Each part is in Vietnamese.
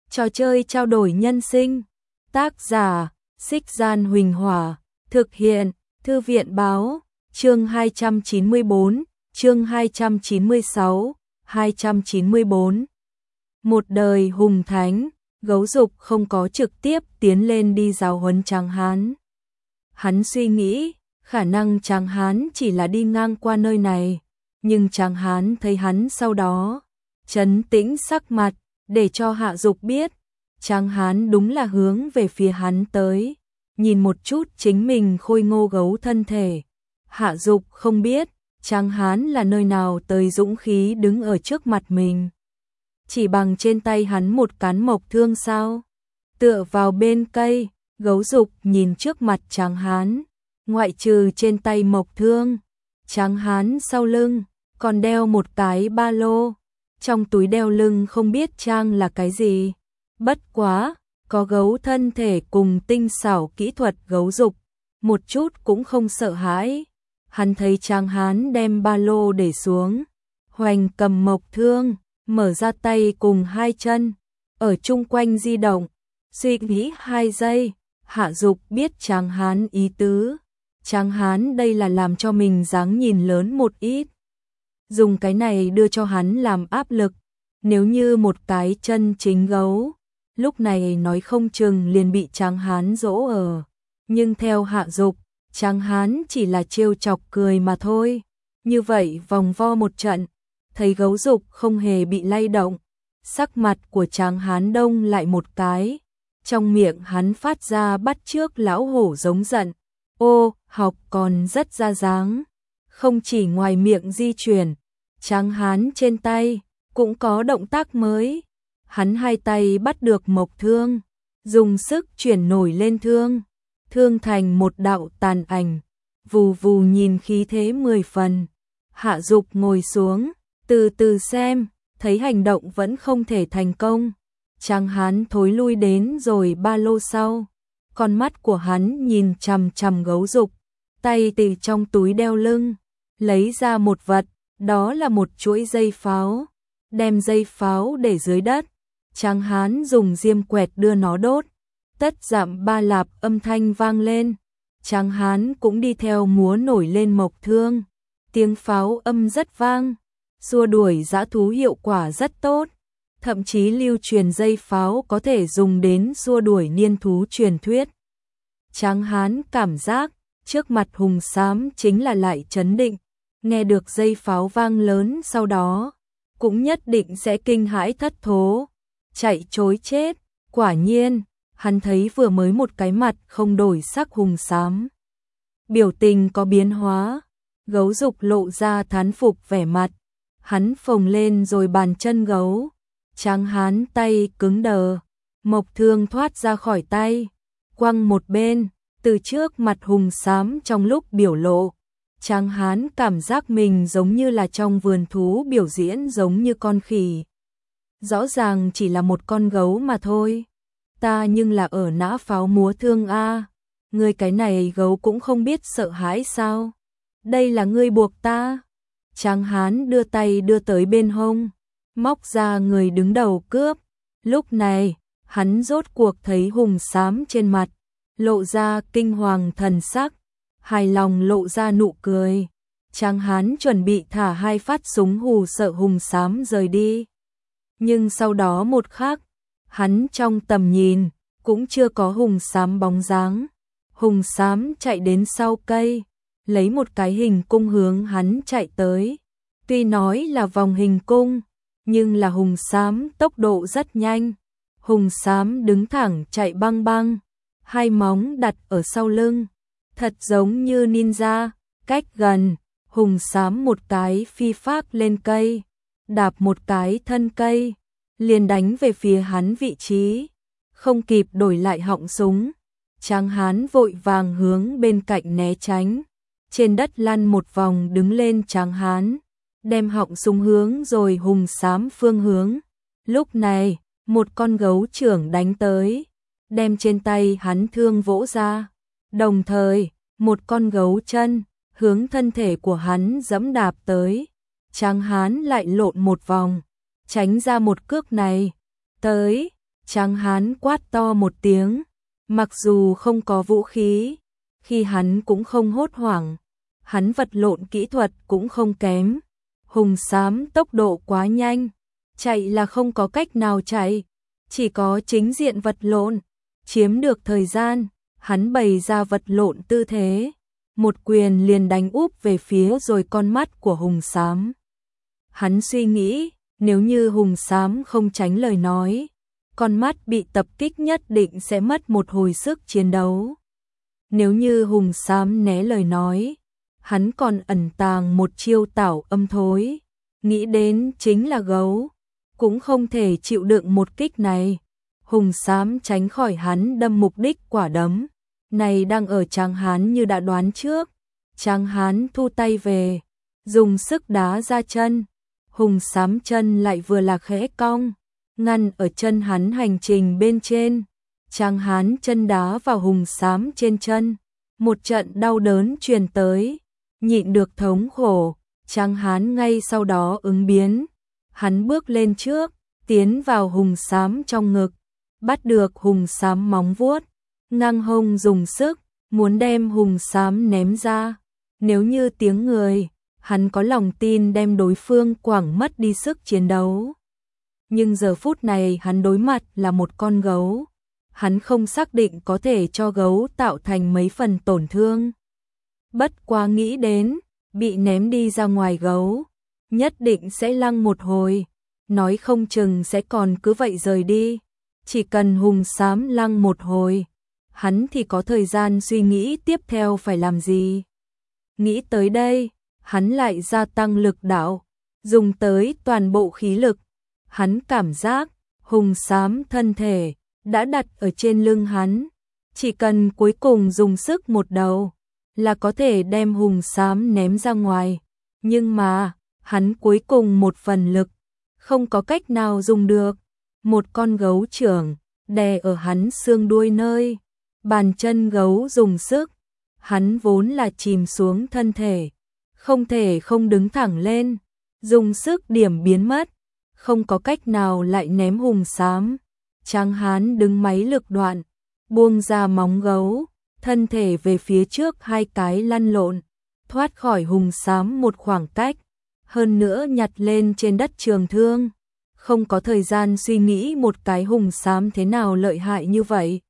Trò chơi trao đổi nhân sinh. Tác giả: Xích Gian Huỳnh Hỏa. Thực hiện: Thư viện Báo. Chương 294, chương 296, 294. Một đời hùng thánh, Gấu Dục không có trực tiếp tiến lên đi giáo huấn Tráng Hán. Hắn suy nghĩ, khả năng Tráng Hán chỉ là đi ngang qua nơi này, nhưng Tráng Hán thấy hắn sau đó, trấn tĩnh sắc mặt, để cho Hạ Dục biết, Tráng Hán đúng là hướng về phía hắn tới, nhìn một chút chính mình khôi ngô gấu thân thể. Hạ Dục không biết, Tráng Hán là nơi nào tới dũng khí đứng ở trước mặt mình. Chỉ bằng trên tay hắn một cán mộc thương sao? Tựa vào bên cây, Gấu Dục nhìn trước mặt Tráng Hán, ngoại trừ trên tay mộc thương, Tráng Hán sau lưng còn đeo một cái ba lô, trong túi đeo lưng không biết trang là cái gì. Bất quá, có gấu thân thể cùng tinh xảo kỹ thuật Gấu Dục, một chút cũng không sợ hãi. Hắn thấy Tráng Hán đem ba lô để xuống, hoành cầm mộc thương, mở ra tay cùng hai chân, ở chung quanh di động, suy nghĩ 2 giây, Hạ Dục biết Tráng Hán ý tứ. Tráng Hán đây là làm cho mình dáng nhìn lớn một ít, dùng cái này đưa cho hắn làm áp lực. Nếu như một cái chân chính gấu, lúc này nói không chừng liền bị Tráng Hán dỗ ở. Nhưng theo Hạ Dục, Tráng Hán chỉ là trêu chọc cười mà thôi. Như vậy vòng vo một trận, thấy Gấu Dục không hề bị lay động, sắc mặt của Tráng Hán đông lại một cái, trong miệng hắn phát ra bắt chước lão hổ giống giận. Ô, học còn rất ra dáng. Không chỉ ngoài miệng di chuyển, Tráng Hán trên tay cũng có động tác mới. Hắn hai tay bắt được mộc thương, dùng sức chuyển nổi lên thương, thương thành một đạo tàn ảnh, vù vù nhìn khí thế 10 phần. Hạ Dục ngồi xuống, từ từ xem, thấy hành động vẫn không thể thành công. Tráng Hán thối lui đến rồi ba lô sau, con mắt của hắn nhìn chằm chằm Gấu Dục, tay từ trong túi đeo lưng lấy ra một vật, đó là một chuỗi dây pháo, đem dây pháo để dưới đất. Tráng Hán dùng diêm quẹt đưa nó đốt, tất dạm ba lạp âm thanh vang lên. Tráng Hán cũng đi theo múa nổi lên mộc thương, tiếng pháo âm rất vang, xua đuổi dã thú hiệu quả rất tốt. Thậm chí lưu truyền dây pháo có thể dùng đến xua đuổi niên thú truyền thuyết. Tráng Hán cảm giác trước mặt hùng xám chính là lại chấn định, nghe được dây pháo vang lớn sau đó, cũng nhất định sẽ kinh hãi thất thố, chạy trối chết. Quả nhiên, hắn thấy vừa mới một cái mặt không đổi sắc hùng xám, biểu tình có biến hóa. Gấu Dục lộ ra thán phục vẻ mặt, hắn phồng lên rồi bàn chân gấu. Tráng Hán tay cứng đờ, mộc thương thoát ra khỏi tay, quăng một bên, từ trước mặt hùng xám. Trong lúc biểu lộ, Tráng Hán cảm giác mình giống như là trong vườn thú biểu diễn, giống như con khỉ. Rõ ràng chỉ là một con gấu mà thôi, ta nhưng là ở nã pháo múa thương a. Ngươi cái này gấu cũng không biết sợ hãi sao? Đây là ngươi buộc ta. Tráng Hán đưa tay đưa tới bên hông, móc ra người đứng đầu cướp. Lúc này, hắn rốt cuộc thấy hùng xám trên mặt lộ ra kinh hoàng thần sắc, hài lòng lộ ra nụ cười. Tráng Hán chuẩn bị thả 2 phát súng hù sợ hùng xám rời đi. Nhưng sau đó một khắc, hắn trong tầm nhìn cũng chưa có hùng xám bóng dáng. Hùng xám chạy đến sau cây, lấy một cái hình cung hướng hắn chạy tới. Tuy nói là vòng hình cung, nhưng là hùng xám tốc độ rất nhanh. Hùng xám đứng thẳng chạy băng băng, 2 móng đặt ở sau lưng, thật giống như ninja. Cách gần, hùng xám một cái phi phác lên cây, đạp một cái thân cây, liền đánh về phía hắn vị trí, không kịp đổi lại họng súng. Tráng Hán vội vàng hướng bên cạnh né tránh, trên đất lăn một vòng đứng lên. Tráng Hán đem họng súng hướng rồi hùng xám phương hướng. Lúc này, một con gấu trưởng đánh tới, đem trên tay hắn thương vỗ ra, đồng thời, một con gấu chân hướng thân thể của hắn giẫm đạp tới. Tráng Hán lại lộn một vòng, tránh ra một cước này. Tới, Tráng hán quát to một tiếng, mặc dù không có vũ khí, khi hắn cũng không hốt hoảng, hắn vật lộn kỹ thuật cũng không kém. Hùng xám tốc độ quá nhanh, chạy là không có cách nào chạy, chỉ có chính diện vật lộn, chiếm được thời gian, hắn bày ra vật lộn tư thế, một quyền liền đánh úp về phía rồi con mắt của hùng xám. Hắn suy nghĩ, nếu như hùng xám không tránh lời nói, con mắt bị tập kích nhất định sẽ mất một hồi sức chiến đấu. Nếu như hùng xám né lời nói, hắn còn ẩn tàng một chiêu tảo âm thối, nghĩ đến chính là gấu, cũng không thể chịu đựng một kích này. Hùng xám tránh khỏi hắn đâm mục đích quả đấm, này đang ở Tráng hán như đã đoán trước. Tráng hán thu tay về, dùng sức đá ra chân, hùng xám chân lại vừa là khẽ cong, ngăn ở chân hắn hành trình bên trên. Tráng hán chân đá vào hùng xám trên chân, một trận đau đớn truyền tới, nhịn được thống khổ, Tráng hán ngay sau đó ứng biến, hắn bước lên trước, tiến vào hùng xám trong ngực, bắt được hùng xám móng vuốt, ngang hông dùng sức, muốn đem hùng xám ném ra. Nếu như tiếng người, hắn có lòng tin đem đối phương quẳng mất đi sức chiến đấu. Nhưng giờ phút này hắn đối mặt là một con gấu, hắn không xác định có thể cho gấu tạo thành mấy phần tổn thương. Bất quá nghĩ đến, bị ném đi ra ngoài gấu, nhất định sẽ lăng một hồi, nói không chừng sẽ còn cứ vậy rời đi. Chỉ cần hùng xám lăng một hồi, hắn thì có thời gian suy nghĩ tiếp theo phải làm gì. Nghĩ tới đây, hắn lại gia tăng lực đạo, dùng tới toàn bộ khí lực. Hắn cảm giác, hùng xám thân thể đã đặt ở trên lưng hắn, chỉ cần cuối cùng dùng sức một đầu là có thể đem hùng xám ném ra ngoài. Nhưng mà, hắn cuối cùng một phần lực, không có cách nào dùng được. Một con gấu trưởng đè ở hắn xương đuôi nơi, bàn chân gấu dùng sức, hắn vốn là chìm xuống thân thể, không thể không đứng thẳng lên, dùng sức điểm biến mất, không có cách nào lại ném hùng xám. Tráng hán đứng máy lực đoạn, buông ra móng gấu, thân thể về phía trước hai cái lăn lộn, thoát khỏi hùng xám một khoảng cách, hơn nữa nhặt lên trên đất trường thương. Không có thời gian suy nghĩ một cái hùng xám thế nào lợi hại như vậy.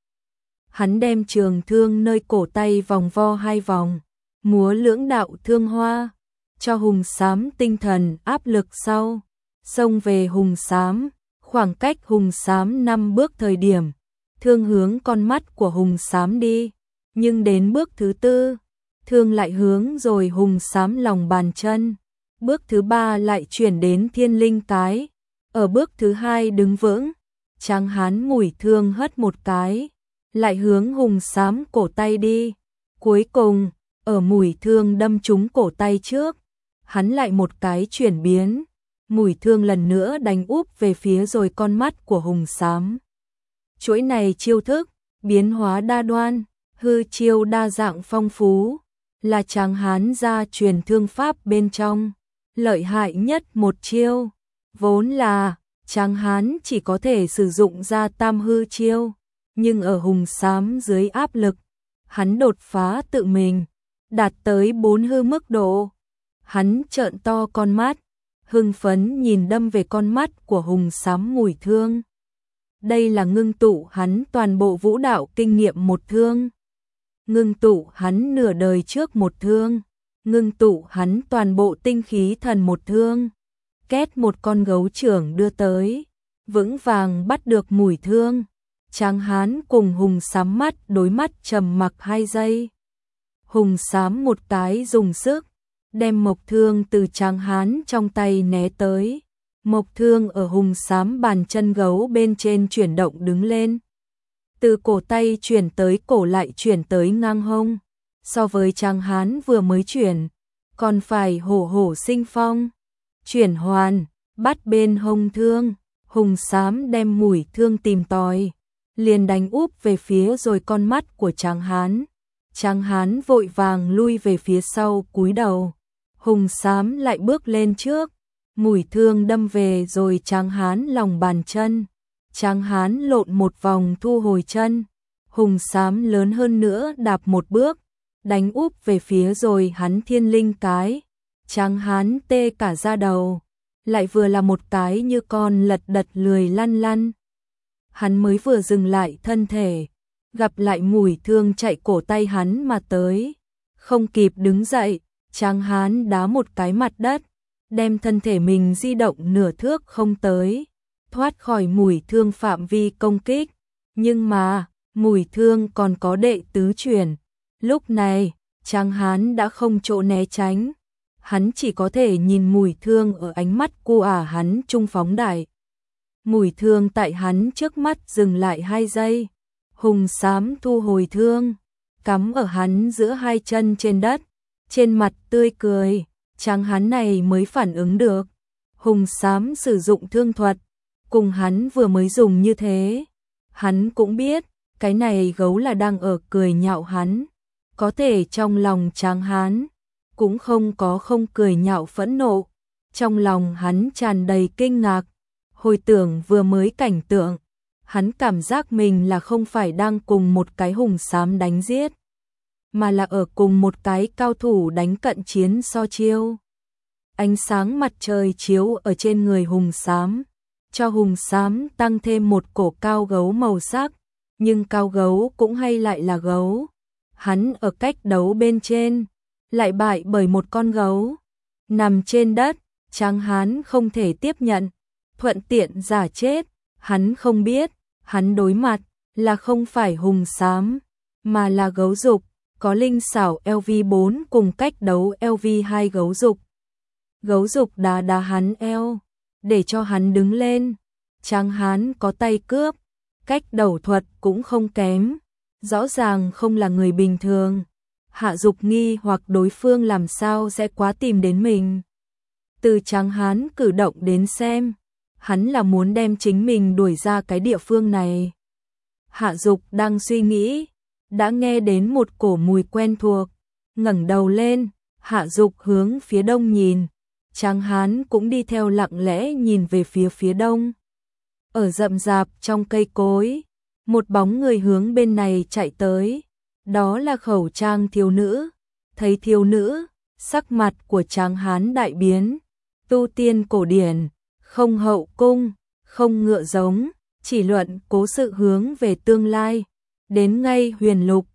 Hắn đem trường thương nơi cổ tay vòng vo hai vòng, múa lưỡng đạo thương hoa, cho hùng xám tinh thần áp lực sau, xông về hùng xám, khoảng cách hùng xám 5 bước thời điểm, thương hướng con mắt của hùng xám đi, nhưng đến bước thứ 4, thương lại hướng rồi hùng xám lòng bàn chân, bước thứ 3 lại chuyển đến thiên linh cái. Ở bước thứ 2 đứng vững, Tráng hán mũi thương hất một cái, lại hướng hùng xám cổ tay đi. Cuối cùng, ở mũi thương đâm trúng cổ tay trước, hắn lại một cái chuyển biến, mũi thương lần nữa đánh úp về phía rồi con mắt của hùng xám. Chuỗi này chiêu thức, biến hóa đa đoan, hư chiêu đa dạng phong phú, là Tráng hán gia truyền thương pháp bên trong, lợi hại nhất một chiêu. Vốn là, Tráng hán chỉ có thể sử dụng ra tam hư chiêu, nhưng ở hùng xám dưới áp lực, hắn đột phá tự mình, đạt tới 4 hư mức độ. Hắn trợn to con mắt, hưng phấn nhìn đâm về con mắt của hùng xám mũi thương. Đây là ngưng tụ hắn toàn bộ vũ đạo kinh nghiệm một thương, ngưng tụ hắn nửa đời trước một thương, ngưng tụ hắn toàn bộ tinh khí thần một thương. Két một con gấu trưởng đưa tới, vững vàng bắt được mũi thương. Tráng hán cùng hùng xám mắt đối mắt trầm mặc 2 giây. Hùng xám một cái dùng sức, đem mộc thương từ Tráng hán trong tay né tới. Mộc thương ở hùng xám bàn chân gấu bên trên chuyển động đứng lên. Từ cổ tay chuyển tới cổ lại chuyển tới ngang hông. So với Tráng hán vừa mới chuyển, còn phải hổ hổ sinh phong. Chuyển hoàn, bắt bên hông thương, hùng xám đem mũi thương tìm tòi, liền đánh úp về phía rồi con mắt của Tráng hán. Tráng hán vội vàng lui về phía sau cúi đầu, hùng xám lại bước lên trước, mũi thương đâm về rồi Tráng hán lòng bàn chân. Tráng hán lộn một vòng thu hồi chân, hùng xám lớn hơn nữa đạp một bước, đánh úp về phía rồi hắn thiên linh cái. Tráng hán tê cả da đầu, lại vừa là một cái như con lật đật lười lăn lăn. Hắn mới vừa dừng lại thân thể, gặp lại mùi thương chạy cổ tay hắn mà tới. Không kịp đứng dậy, Tráng hán đá một cái mặt đất, đem thân thể mình di động nửa thước không tới, thoát khỏi mùi thương phạm vi công kích. Nhưng mà, mùi thương còn có đệ tứ chuyển. Lúc này, Tráng hán đã không chỗ né tránh. Hắn chỉ có thể nhìn mùi thương ở ánh mắt cu hắn trung phóng đại. Mùi thương tại hắn trước mắt dừng lại 2 giây. Hùng xám thu hồi thương, cắm ở hắn giữa hai chân trên đất, trên mặt tươi cười. Tráng hán này mới phản ứng được. Hùng xám sử dụng thương thuật, cùng hắn vừa mới dùng như thế. Hắn cũng biết, cái này gấu là đang ở cười nhạo hắn. Có thể trong lòng Tráng hán cũng không có không cười nhạo phẫn nộ. Trong lòng hắn tràn đầy kinh ngạc. Hồi tưởng vừa mới cảnh tượng, hắn cảm giác mình là không phải đang cùng một cái hùng xám đánh giết, mà là ở cùng một cái cao thủ đánh cận chiến so chiêu. Ánh sáng mặt trời chiếu ở trên người hùng xám, cho hùng xám tăng thêm một cổ cao gấu màu sắc, nhưng cao gấu cũng hay lại là gấu. Hắn ở cách đấu bên trên, lại bại bởi một con gấu. Nằm trên đất, Tráng hán không thể tiếp nhận, thuận tiện giả chết. Hắn không biết, hắn đối mặt là không phải hùng xám, mà là gấu dục, có linh xảo LV4 cùng cách đấu LV2 gấu dục. Gấu dục đá đá hắn eo, để cho hắn đứng lên. Tráng hán có tay cướp, cách đấu thuật cũng không kém, rõ ràng không là người bình thường. Hạ Dục nghi hoặc đối phương làm sao sẽ quá tìm đến mình. Từ Tráng hán cử động đến xem, hắn là muốn đem chính mình đuổi ra cái địa phương này. Hạ Dục đang suy nghĩ, đã nghe đến một cổ mùi quen thuộc, ngẩng đầu lên. Hạ Dục hướng phía đông nhìn, Tráng hán cũng đi theo lặng lẽ nhìn về phía đông. Ở rậm rạp trong cây cối, một bóng người hướng bên này chạy tới. Đó là Khẩu Trang thiếu nữ. Thấy thiếu nữ, sắc mặt của Tráng hán đại biến. Tu tiên cổ điển, không hậu cung, không ngựa giống, chỉ luận cố sự hướng về tương lai. Đến ngay huyền lục,